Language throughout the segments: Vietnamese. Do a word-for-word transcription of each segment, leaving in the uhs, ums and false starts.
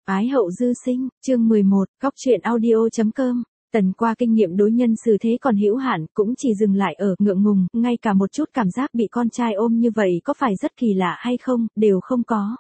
Ái hậu dư sinh, chương mười một, Cóc truyện audio.com. Tần qua kinh nghiệm đối nhân xử thế còn hữu hạn, cũng chỉ dừng lại ở ngượng ngùng, ngay cả một chút cảm giác bị con trai ôm như vậy có phải rất kỳ lạ hay không, đều không có.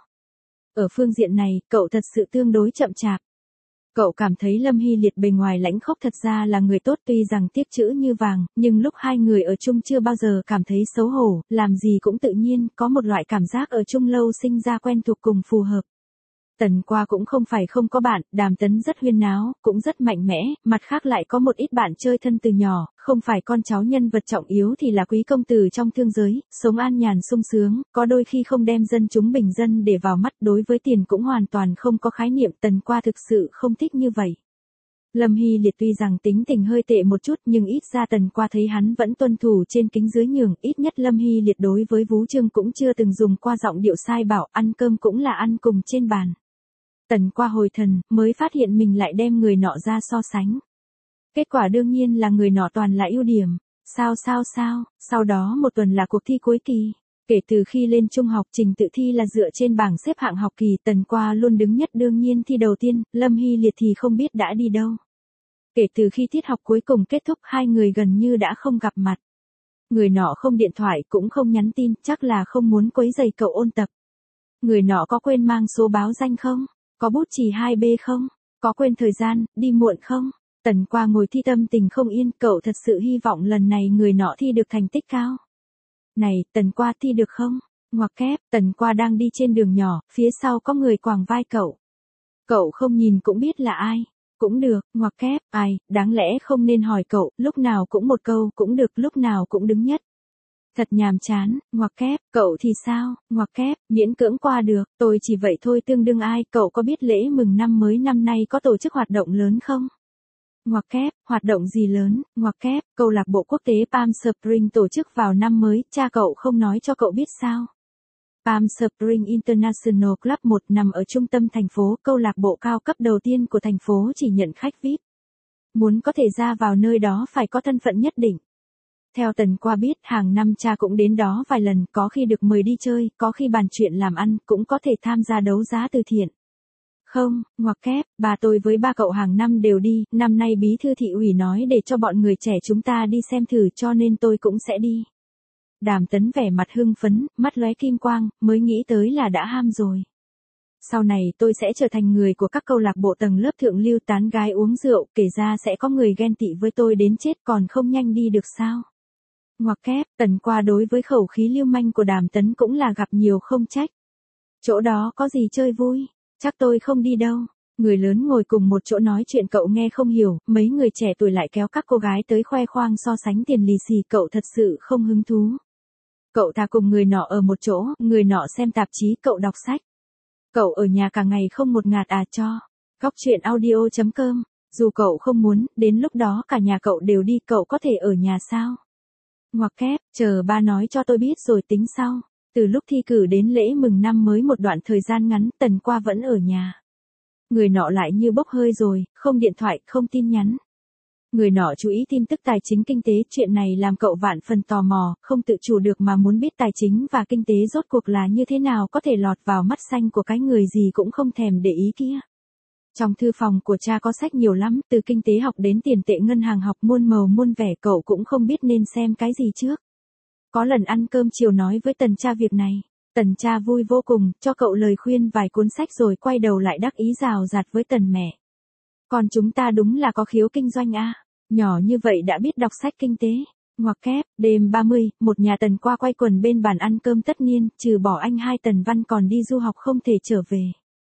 Ở phương diện này, cậu thật sự tương đối chậm chạp. Cậu cảm thấy Lâm Hy Liệt bề ngoài lãnh khốc thật ra là người tốt, tuy rằng tiếc chữ như vàng, nhưng lúc hai người ở chung chưa bao giờ cảm thấy xấu hổ, làm gì cũng tự nhiên, có một loại cảm giác ở chung lâu sinh ra quen thuộc cùng phù hợp. Tần qua cũng không phải không có bạn, Đàm Tấn rất huyên náo, cũng rất mạnh mẽ, mặt khác lại có một ít bạn chơi thân từ nhỏ, không phải con cháu nhân vật trọng yếu thì là quý công tử trong thương giới, sống an nhàn sung sướng, có đôi khi không đem dân chúng bình dân để vào mắt, đối với tiền cũng hoàn toàn không có khái niệm. Tần qua thực sự không thích như vậy. Lâm Hy Liệt tuy rằng tính tình hơi tệ một chút nhưng ít ra Tần qua thấy hắn vẫn tuân thủ trên kính dưới nhường, ít nhất Lâm Hy Liệt đối với Vú Trương cũng chưa từng dùng qua giọng điệu sai bảo, ăn cơm cũng là ăn cùng trên bàn. Tần qua hồi thần, mới phát hiện mình lại đem người nọ ra so sánh. Kết quả đương nhiên là người nọ toàn là ưu điểm. Sao sao sao, sau đó một tuần là cuộc thi cuối kỳ. Kể từ khi lên trung học, trình tự thi là dựa trên bảng xếp hạng học kỳ, Tần qua luôn đứng nhất, đương nhiên thi đầu tiên, Lâm Hy Liệt thì không biết đã đi đâu. Kể từ khi tiết học cuối cùng kết thúc, hai người gần như đã không gặp mặt. Người nọ không điện thoại cũng không nhắn tin, chắc là không muốn quấy rầy cậu ôn tập. Người nọ có quên mang số báo danh không? Có bút chì hai B không? Có quên thời gian, đi muộn không? Tần qua ngồi thi tâm tình không yên, cậu thật sự hy vọng lần này người nọ thi được thành tích cao. Này, Tần qua thi được không? Ngoặc kép, Tần qua đang đi trên đường nhỏ, phía sau có người quàng vai cậu. Cậu không nhìn cũng biết là ai. Cũng được, ngoặc kép, ai, đáng lẽ không nên hỏi cậu, lúc nào cũng một câu, cũng được, lúc nào cũng đứng nhất. Thật nhàm chán, ngoặc kép, cậu thì sao, ngoặc kép, miễn cưỡng qua được, tôi chỉ vậy thôi tương đương ai, cậu có biết lễ mừng năm mới năm nay có tổ chức hoạt động lớn không? Ngoặc kép, hoạt động gì lớn, ngoặc kép, câu lạc bộ quốc tế Palm Spring tổ chức vào năm mới, cha cậu không nói cho cậu biết sao? Palm Spring International Club một nằm ở trung tâm thành phố, câu lạc bộ cao cấp đầu tiên của thành phố chỉ nhận khách vi ai pi. Muốn có thể ra vào nơi đó phải có thân phận nhất định. Theo Tần qua biết, hàng năm cha cũng đến đó vài lần, có khi được mời đi chơi, có khi bàn chuyện làm ăn, cũng có thể tham gia đấu giá từ thiện. Không, ngoặc kép, bà tôi với ba cậu hàng năm đều đi, năm nay bí thư thị ủy nói để cho bọn người trẻ chúng ta đi xem thử cho nên tôi cũng sẽ đi. Đàm Tấn vẻ mặt hưng phấn, mắt lóe kim quang, mới nghĩ tới là đã ham rồi. Sau này tôi sẽ trở thành người của các câu lạc bộ tầng lớp thượng lưu tán gái uống rượu, kể ra sẽ có người ghen tị với tôi đến chết, còn không nhanh đi được sao? Ngoặc kép, Tần qua đối với khẩu khí lưu manh của Đàm Tấn cũng là gặp nhiều không trách. Chỗ đó có gì chơi vui? Chắc tôi không đi đâu. Người lớn ngồi cùng một chỗ nói chuyện cậu nghe không hiểu, mấy người trẻ tuổi lại kéo các cô gái tới khoe khoang so sánh tiền lì xì, cậu thật sự không hứng thú. Cậu thà cùng người nọ ở một chỗ, người nọ xem tạp chí, cậu đọc sách. Cậu ở nhà cả ngày không một ngạt à cho. Cóc truyện audio.com. Dù cậu không muốn, đến lúc đó cả nhà cậu đều đi, cậu có thể ở nhà sao? Ngoặc kép, chờ ba nói cho tôi biết rồi tính sau. Từ lúc thi cử đến lễ mừng năm mới một đoạn thời gian ngắn, Tần qua vẫn ở nhà. Người nọ lại như bốc hơi rồi, không điện thoại, không tin nhắn. Người nọ chú ý tin tức tài chính kinh tế, chuyện này làm cậu vạn phần tò mò, không tự chủ được mà muốn biết tài chính và kinh tế rốt cuộc là như thế nào, có thể lọt vào mắt xanh của cái người gì cũng không thèm để ý kia. Trong thư phòng của cha có sách nhiều lắm, từ kinh tế học đến tiền tệ ngân hàng học, muôn màu muôn vẻ, cậu cũng không biết nên xem cái gì trước. Có lần ăn cơm chiều nói với Tần cha việc này. Tần cha vui vô cùng, cho cậu lời khuyên vài cuốn sách rồi quay đầu lại đắc ý rào rạt với Tần mẹ. Còn chúng ta đúng là có khiếu kinh doanh a, nhỏ như vậy đã biết đọc sách kinh tế. Ngoặc kép, đêm ba mươi, một nhà Tần qua quay quần bên bàn ăn cơm tất niên, trừ bỏ anh hai Tần Văn còn đi du học không thể trở về.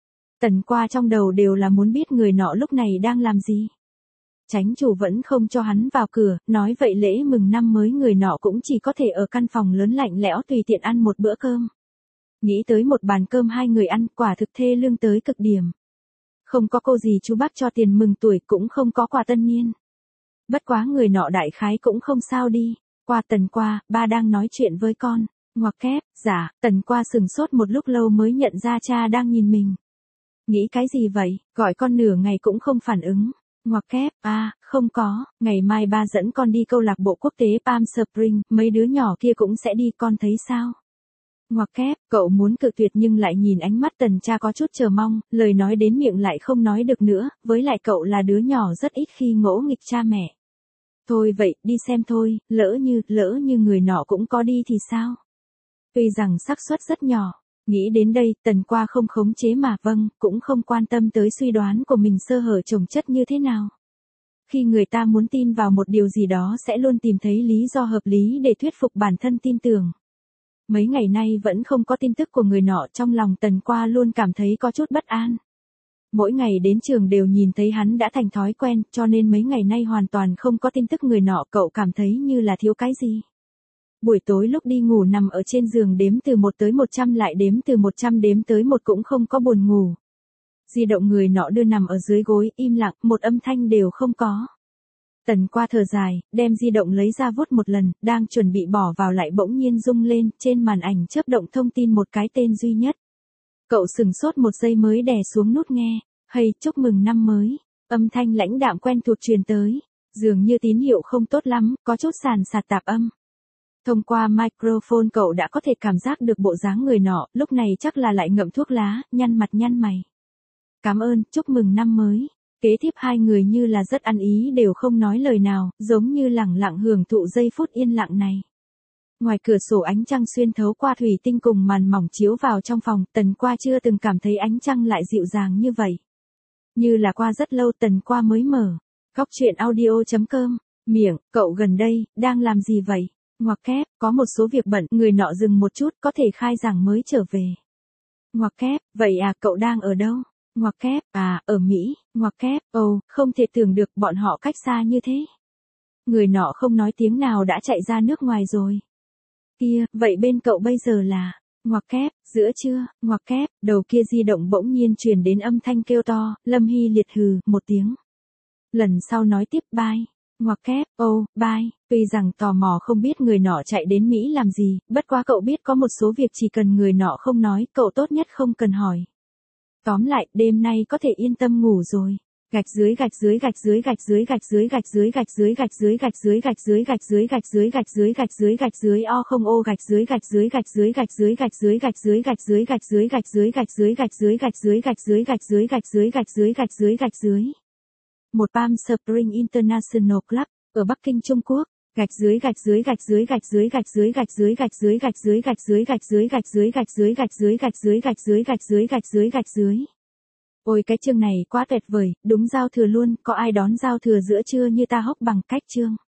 Tần qua trong đầu đều là muốn biết người nọ lúc này đang làm gì. Chánh chủ vẫn không cho hắn vào cửa, nói vậy lễ mừng năm mới người nọ cũng chỉ có thể ở căn phòng lớn lạnh lẽo tùy tiện ăn một bữa cơm. Nghĩ tới một bàn cơm hai người ăn, quả thực thê lương tới cực điểm. Không có cô dì chú bác cho tiền mừng tuổi, cũng không có quà tân niên. Bất quá người nọ đại khái cũng không sao đi. Qua Tần qua, ba đang nói chuyện với con. Ngoặc kép, dạ, Tần qua sừng sốt một lúc lâu mới nhận ra cha đang nhìn mình. Nghĩ cái gì vậy, gọi con nửa ngày cũng không phản ứng. Ngoặc kép, à, không có, ngày mai ba dẫn con đi câu lạc bộ quốc tế Palm Spring, mấy đứa nhỏ kia cũng sẽ đi, con thấy sao? Ngoặc kép, cậu muốn cự tuyệt nhưng lại nhìn ánh mắt Tần cha có chút chờ mong, lời nói đến miệng lại không nói được nữa, với lại cậu là đứa nhỏ rất ít khi ngỗ nghịch cha mẹ. Thôi vậy, đi xem thôi, lỡ như, lỡ như người nọ cũng có đi thì sao? Tuy rằng xác suất rất nhỏ, nghĩ đến đây, Tần qua không khống chế mà vâng, cũng không quan tâm tới suy đoán của mình sơ hở chồng chất như thế nào. Khi người ta muốn tin vào một điều gì đó sẽ luôn tìm thấy lý do hợp lý để thuyết phục bản thân tin tưởng. Mấy ngày nay vẫn không có tin tức của người nọ, trong lòng Tần qua luôn cảm thấy có chút bất an. Mỗi ngày đến trường đều nhìn thấy hắn đã thành thói quen, cho nên mấy ngày nay hoàn toàn không có tin tức người nọ, cậu cảm thấy như là thiếu cái gì. Buổi tối lúc đi ngủ nằm ở trên giường đếm từ một tới một trăm lại đếm từ một trăm đếm tới một cũng không có buồn ngủ. Di động người nọ đưa nằm ở dưới gối, im lặng, một âm thanh đều không có. Tần qua thở dài, đem di động lấy ra vuốt một lần, đang chuẩn bị bỏ vào lại bỗng nhiên rung lên, trên màn ảnh chớp động thông tin một cái tên duy nhất. Cậu sừng sốt một giây mới đè xuống nút nghe, hay, chúc mừng năm mới, âm thanh lãnh đạm quen thuộc truyền tới, dường như tín hiệu không tốt lắm, có chút sàn sạt tạp âm. Thông qua microphone cậu đã có thể cảm giác được bộ dáng người nọ, lúc này chắc là lại ngậm thuốc lá, nhăn mặt nhăn mày. Cảm ơn, chúc mừng năm mới. Kế tiếp hai người như là rất ăn ý đều không nói lời nào, giống như lẳng lặng hưởng thụ giây phút yên lặng này. Ngoài cửa sổ ánh trăng xuyên thấu qua thủy tinh cùng màn mỏng chiếu vào trong phòng, Tần qua chưa từng cảm thấy ánh trăng lại dịu dàng như vậy. Như là qua rất lâu Tần qua mới mở. Góc truyện audio chấm com, miệng, cậu gần đây, đang làm gì vậy? Ngoặc kép, có một số việc bận, người nọ dừng một chút, có thể khai giảng mới trở về. Ngoặc kép, vậy à, cậu đang ở đâu? Ngoặc kép, à, ở Mỹ. Ngoặc kép, ồ, không thể tưởng được bọn họ cách xa như thế. Người nọ không nói tiếng nào đã chạy ra nước ngoài rồi. Kia, vậy bên cậu bây giờ là, ngoặc kép, giữa trưa, ngoặc kép, đầu kia di động bỗng nhiên truyền đến âm thanh kêu to, Lâm Hy liệt hừ, một tiếng. Lần sau nói tiếp bye. Ngoặc kép, oh, bye. Tuy rằng tò mò không biết người nọ chạy đến Mỹ làm gì, bất quá cậu biết có một số việc chỉ cần người nọ không nói, cậu tốt nhất không cần hỏi. Tóm lại, đêm nay có thể yên tâm ngủ rồi. Gạch dưới gạch dưới gạch dưới gạch dưới gạch dưới gạch dưới gạch dưới gạch dưới gạch dưới gạch dưới gạch dưới gạch dưới gạch dưới gạch dưới gạch dưới o không ô gạch dưới gạch dưới gạch dưới gạch dưới gạch dưới gạch dưới gạch dưới gạch dưới gạch dưới gạch dưới gạch dưới gạch dưới gạch dưới gạch dưới gạch dưới gạch dưới gạch dưới gạch dưới. Một Palm Spring International Club ở Bắc Kinh, Trung Quốc. Gạch dưới gạch dưới gạch dưới gạch dưới gạch dưới gạch dưới gạch dưới gạch dưới gạch dưới gạch dưới gạch dưới gạch dưới gạch dưới gạch dưới gạch dưới gạch dưới gạch dưới gạch dưới. Ôi cái chương này quá tuyệt vời, đúng giao thừa luôn, có ai đón giao thừa giữa trưa như ta hốc bằng cách chương.